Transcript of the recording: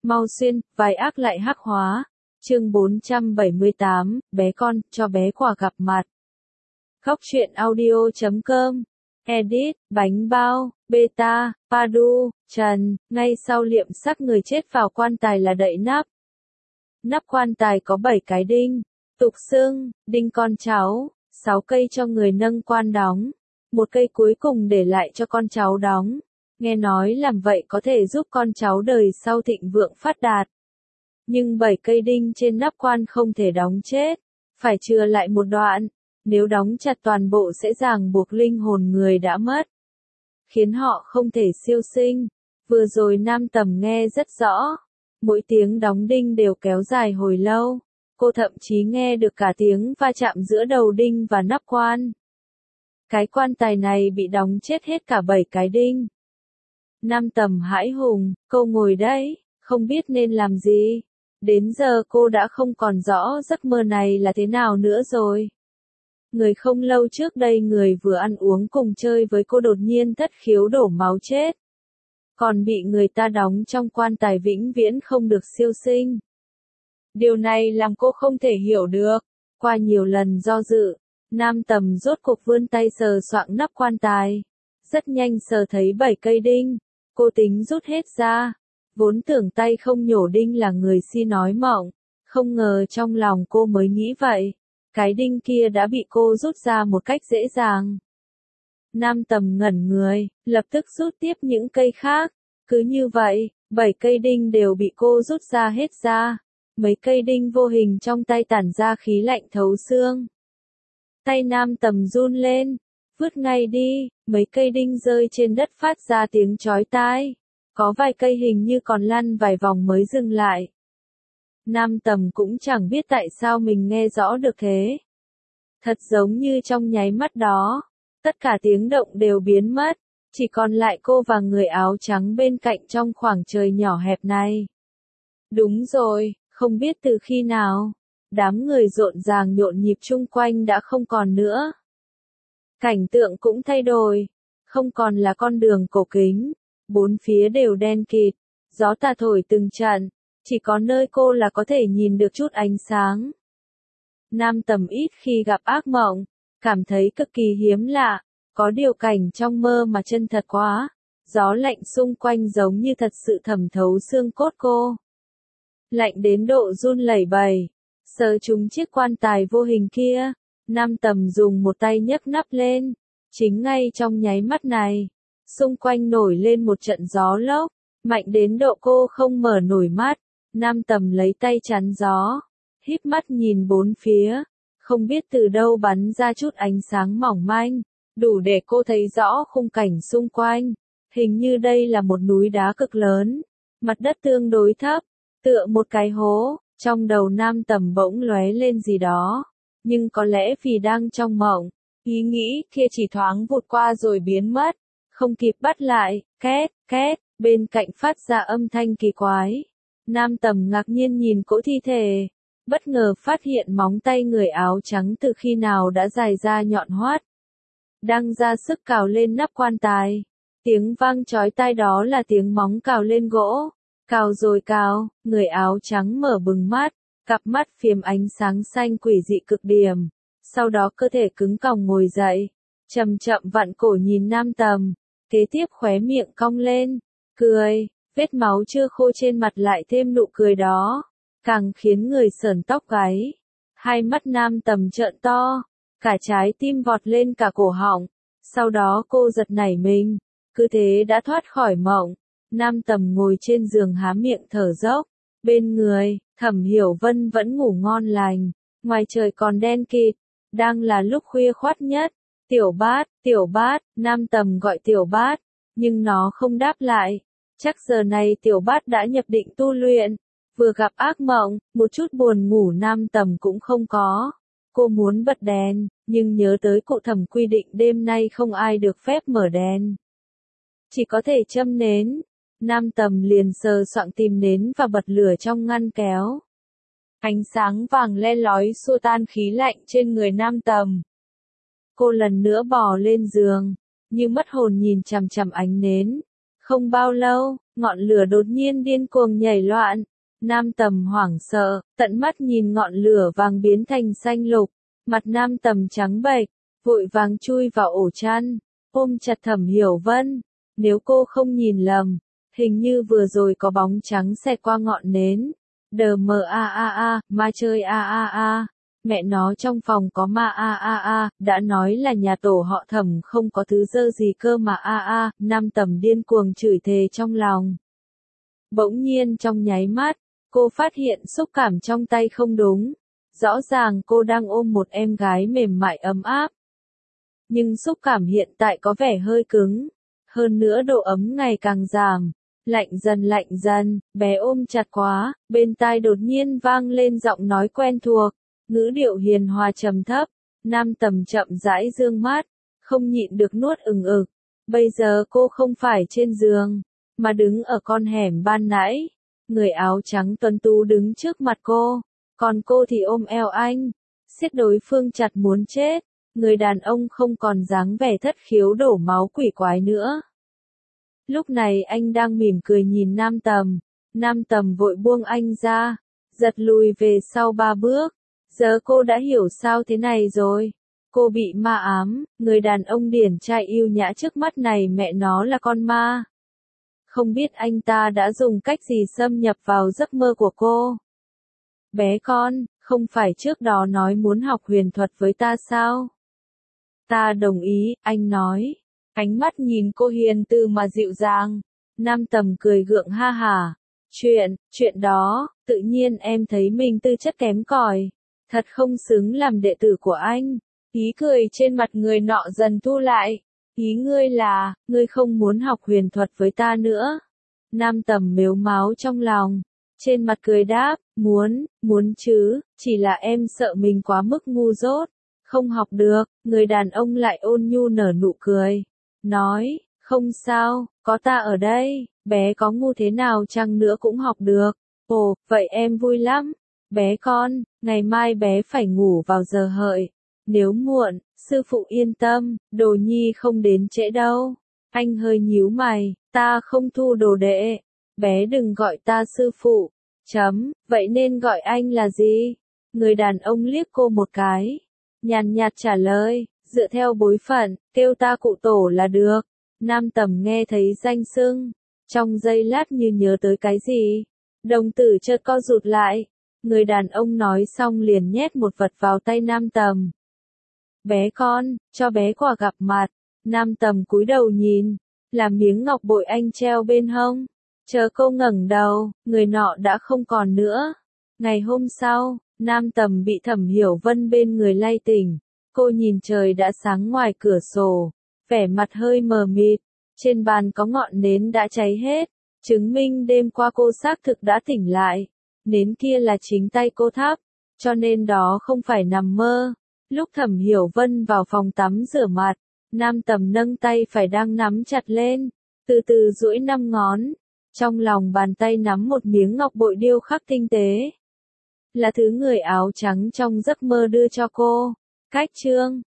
Mau xuyên, vai ác lại hắc hóa. Chương 478, bé con, cho bé quả gặp mặt. Khóc chuyện audio.com. Edit, bánh bao, beta, Padu, Trần, ngay sau liệm xác người chết vào quan tài là đậy nắp. Nắp quan tài có 7 cái đinh, tục xưng, đinh con cháu, 6 cây cho người nâng quan đóng, một cây cuối cùng để lại cho con cháu đóng. Nghe nói làm vậy có thể giúp con cháu đời sau thịnh vượng phát đạt. Nhưng 7 cây đinh trên nắp quan không thể đóng chết, phải chừa lại một đoạn, nếu đóng chặt toàn bộ sẽ ràng buộc linh hồn người đã mất, khiến họ không thể siêu sinh. Vừa rồi Nam Tầm nghe rất rõ, mỗi tiếng đóng đinh đều kéo dài hồi lâu, cô thậm chí nghe được cả tiếng va chạm giữa đầu đinh và nắp quan. Cái quan tài này bị đóng chết hết cả 7 cái đinh. Nam Tầm hãi hùng, cô ngồi đấy, không biết nên làm gì. Đến giờ cô đã không còn rõ giấc mơ này là thế nào nữa rồi. Người không lâu trước đây người vừa ăn uống cùng chơi với cô đột nhiên thất khiếu đổ máu chết. Còn bị người ta đóng trong quan tài vĩnh viễn không được siêu sinh. Điều này làm cô không thể hiểu được. Qua nhiều lần do dự, Nam Tầm rốt cuộc vươn tay sờ soạng nắp quan tài. Rất nhanh sờ thấy 7 cây đinh. Cô tính rút hết ra. Vốn tưởng tay không nhổ đinh là người si nói mộng. Không ngờ trong lòng cô mới nghĩ vậy. Cái đinh kia đã bị cô rút ra một cách dễ dàng. Nam Tầm ngẩn người, lập tức rút tiếp những cây khác. Cứ như vậy, 7 cây đinh đều bị cô rút ra hết ra. Mấy cây đinh vô hình trong tay tản ra khí lạnh thấu xương. Tay Nam Tầm run lên, vứt ngay đi, mấy cây đinh rơi trên đất phát ra tiếng chói tai. Có vài cây hình như còn lăn vài vòng mới dừng lại. Nam Tầm cũng chẳng biết tại sao mình nghe rõ được thế. Thật giống như trong nháy mắt đó, tất cả tiếng động đều biến mất, chỉ còn lại cô và người áo trắng bên cạnh trong khoảng trời nhỏ hẹp này. Đúng rồi, không biết từ khi nào, đám người rộn ràng nhộn nhịp chung quanh đã không còn nữa. Cảnh tượng cũng thay đổi, không còn là con đường cổ kính, bốn phía đều đen kịt, gió tà thổi từng trận, chỉ có nơi cô là có thể nhìn được chút ánh sáng. Nam Tầm ít khi gặp ác mộng, cảm thấy cực kỳ hiếm lạ, có điều cảnh trong mơ mà chân thật quá, gió lạnh xung quanh giống như thật sự thẩm thấu xương cốt cô. Lạnh đến độ run lẩy bẩy, sờ trúng chiếc quan tài vô hình kia, Nam Tầm dùng một tay nhấc nắp lên, chính ngay trong nháy mắt này, xung quanh nổi lên một trận gió lốc, mạnh đến độ cô không mở nổi mắt. Nam Tầm lấy tay chắn gió, híp mắt nhìn bốn phía, không biết từ đâu bắn ra chút ánh sáng mỏng manh, đủ để cô thấy rõ khung cảnh xung quanh. Hình như đây là một núi đá cực lớn, mặt đất tương đối thấp, tựa một cái hố. Trong đầu Nam Tầm bỗng lóe lên gì đó, nhưng có lẽ vì đang trong mộng, ý nghĩ kia chỉ thoáng vụt qua rồi biến mất, không kịp bắt lại. Két, két, bên cạnh phát ra âm thanh kỳ quái. Nam Tầm ngạc nhiên nhìn cỗ thi thể, bất ngờ phát hiện móng tay người áo trắng từ khi nào đã dài ra nhọn hoắt, đang ra sức cào lên nắp quan tài. Tiếng vang chói tai đó là tiếng móng cào lên gỗ. Cào rồi cào, người áo trắng mở bừng mắt, cặp mắt phiếm ánh sáng xanh quỷ dị cực điểm. Sau đó cơ thể cứng còng ngồi dậy, chậm chậm vặn cổ nhìn Nam Tầm, kế tiếp khóe miệng cong lên, cười. Vết máu chưa khô trên mặt lại thêm nụ cười đó, càng khiến người sởn tóc gáy. Hai mắt Nam Tầm trợn to, cả trái tim vọt lên cả cổ họng. Sau đó cô giật nảy mình, cứ thế đã thoát khỏi mộng. Nam Tầm ngồi trên giường há miệng thở dốc, bên người, Thẩm Hiểu Vân vẫn ngủ ngon lành, ngoài trời còn đen kịt, đang là lúc khuya khoắt nhất. Tiểu Bát, Nam Tầm gọi Tiểu Bát, nhưng nó không đáp lại. Chắc giờ này Tiểu Bát đã nhập định tu luyện, vừa gặp ác mộng, một chút buồn ngủ Nam Tầm cũng không có. Cô muốn bật đèn, nhưng nhớ tới cụ Thẩm quy định đêm nay không ai được phép mở đèn, chỉ có thể châm nến. Nam Tầm liền sờ soạng tìm nến và bật lửa trong ngăn kéo. Ánh sáng vàng le lói xua tan khí lạnh trên người Nam Tầm. Cô lần nữa bò lên giường, như mất hồn nhìn chằm chằm ánh nến. Không bao lâu, ngọn lửa đột nhiên điên cuồng nhảy loạn. Nam Tầm hoảng sợ, tận mắt nhìn ngọn lửa vàng biến thành xanh lục, mặt Nam Tầm trắng bệch, vội vàng chui vào ổ chăn, ôm chặt Thẩm Hiểu Vân. Nếu cô không nhìn lầm, hình như vừa rồi có bóng trắng xẹt qua ngọn nến. Đờ mờ ma chơi mẹ nó trong phòng có ma đã nói là nhà tổ họ Thẩm không có thứ dơ gì cơ mà Nam Tầm điên cuồng chửi thề trong lòng. Bỗng nhiên trong nháy mắt, cô phát hiện xúc cảm trong tay không đúng. Rõ ràng cô đang ôm một em gái mềm mại ấm áp. Nhưng xúc cảm hiện tại có vẻ hơi cứng. Hơn nữa độ ấm ngày càng giảm. Lạnh dần, bé ôm chặt quá, bên tai đột nhiên vang lên giọng nói quen thuộc. Ngữ điệu hiền hòa trầm thấp. Nam Tầm chậm rãi dương mắt, không nhịn được nuốt ực. Bây giờ cô không phải trên giường, mà đứng ở con hẻm ban nãy. Người áo trắng tuấn tú đứng trước mặt cô, còn cô thì ôm eo anh, siết đối phương chặt muốn chết. Người đàn ông không còn dáng vẻ thất khiếu đổ máu quỷ quái nữa. Lúc này anh đang mỉm cười nhìn Nam Tầm. Nam Tầm vội buông anh ra, giật lùi về sau 3 bước. Giờ cô đã hiểu sao thế này rồi. Cô bị ma ám, người đàn ông điển trai yêu nhã trước mắt này mẹ nó là con ma. Không biết anh ta đã dùng cách gì xâm nhập vào giấc mơ của cô. Bé con, không phải trước đó nói muốn học huyền thuật với ta sao? Ta đồng ý, anh nói. Ánh mắt nhìn cô hiền từ mà dịu dàng. Nam Tầm cười gượng ha hả. Chuyện đó, tự nhiên em thấy mình tư chất kém cỏi. Thật không xứng làm đệ tử của anh. Ý cười trên mặt người nọ dần thu lại. Ý ngươi là, ngươi không muốn học huyền thuật với ta nữa. Nam Tầm mếu máo trong lòng. Trên mặt cười đáp, muốn chứ, chỉ là em sợ mình quá mức ngu dốt. Không học được, người đàn ông lại ôn nhu nở nụ cười. Nói, không sao, có ta ở đây, bé có ngu thế nào chăng nữa cũng học được. Ồ, vậy em vui lắm. Bé con, ngày mai bé phải ngủ vào giờ hợi. Nếu muộn, sư phụ yên tâm, đồ nhi không đến trễ đâu. Anh hơi nhíu mày, ta không thu đồ đệ. Bé đừng gọi ta sư phụ. Vậy nên gọi anh là gì? Người đàn ông liếc cô một cái. Nhàn nhạt trả lời, dựa theo bối phận, kêu ta cụ tổ là được. Nam Tầm nghe thấy danh xưng. Trong giây lát như nhớ tới cái gì. Đồng tử chợt co rụt lại. Người đàn ông nói xong liền nhét một vật vào tay Nam Tầm. Bé con, cho bé quà gặp mặt. Nam Tầm cúi đầu nhìn, là miếng ngọc bội anh treo bên hông. Chờ cô ngẩng đầu, người nọ đã không còn nữa. Ngày hôm sau, Nam Tầm bị Thẩm Hiểu Vân bên người lay tỉnh. Cô nhìn trời đã sáng ngoài cửa sổ, vẻ mặt hơi mờ mịt. Trên bàn có ngọn nến đã cháy hết, chứng minh đêm qua cô xác thực đã tỉnh lại. Nến kia là chính tay cô thắp, cho nên đó không phải nằm mơ. Lúc Thẩm Hiểu Vân vào phòng tắm rửa mặt, Nam Tầm nâng tay phải đang nắm chặt lên, từ từ duỗi 5 ngón. Trong lòng bàn tay nắm một miếng ngọc bội điêu khắc tinh tế. Là thứ người áo trắng trong giấc mơ đưa cho cô. Cách chương